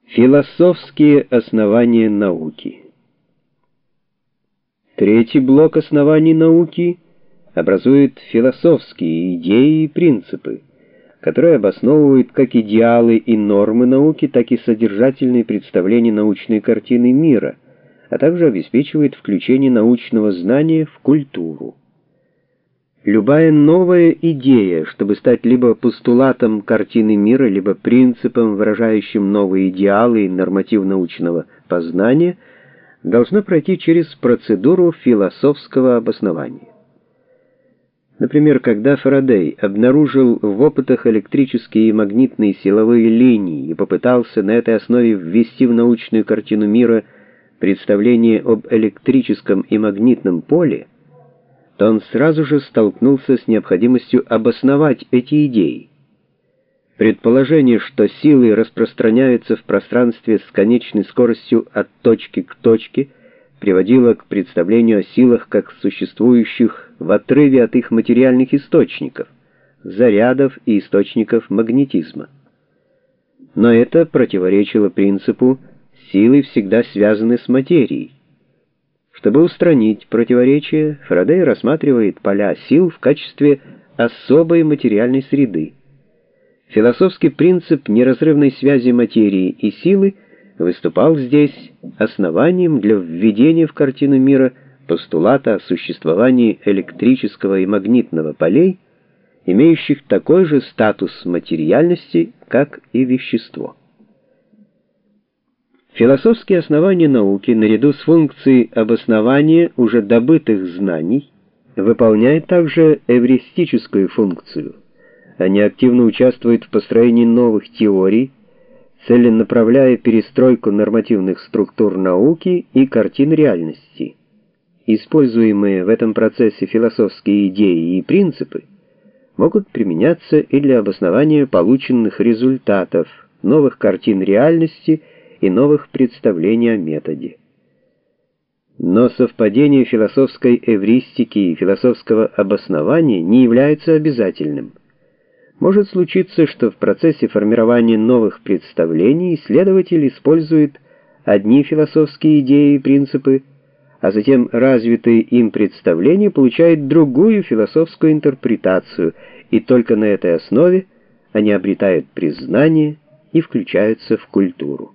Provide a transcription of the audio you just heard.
Философские основания науки. Третий блок оснований науки образует философские идеи и принципы, которые обосновывают как идеалы и нормы науки, так и содержательные представления научной картины мира, а также обеспечивают включение научного знания в культуру. Любая новая идея, чтобы стать либо постулатом картины мира, либо принципом, выражающим новые идеалы и норматив научного познания, должна пройти через процедуру философского обоснования. Например, когда Фарадей обнаружил в опытах электрические и магнитные силовые линии и попытался на этой основе ввести в научную картину мира представление об электрическом и магнитном поле, то он сразу же столкнулся с необходимостью обосновать эти идеи. Предположение, что силы распространяются в пространстве с конечной скоростью от точки к точке, приводило к представлению о силах как существующих в отрыве от их материальных источников, зарядов и источников магнетизма. Но это противоречило принципу «силы всегда связаны с материей». Чтобы устранить противоречие, Фарадей рассматривает поля сил в качестве особой материальной среды. Философский принцип неразрывной связи материи и силы выступал здесь основанием для введения в картину мира постулата о существовании электрического и магнитного полей, имеющих такой же статус материальности, как и вещество. Философские основания науки, наряду с функцией обоснования уже добытых знаний, выполняют также эвристическую функцию. Они активно участвуют в построении новых теорий, целенаправляя перестройку нормативных структур науки и картин реальности. Используемые в этом процессе философские идеи и принципы могут применяться и для обоснования полученных результатов, новых картин реальности и новых представлений о методе. Но совпадение философской эвристики и философского обоснования не является обязательным. Может случиться, что в процессе формирования новых представлений исследователь использует одни философские идеи и принципы, а затем развитые им представления получают другую философскую интерпретацию, и только на этой основе они обретают признание и включаются в культуру.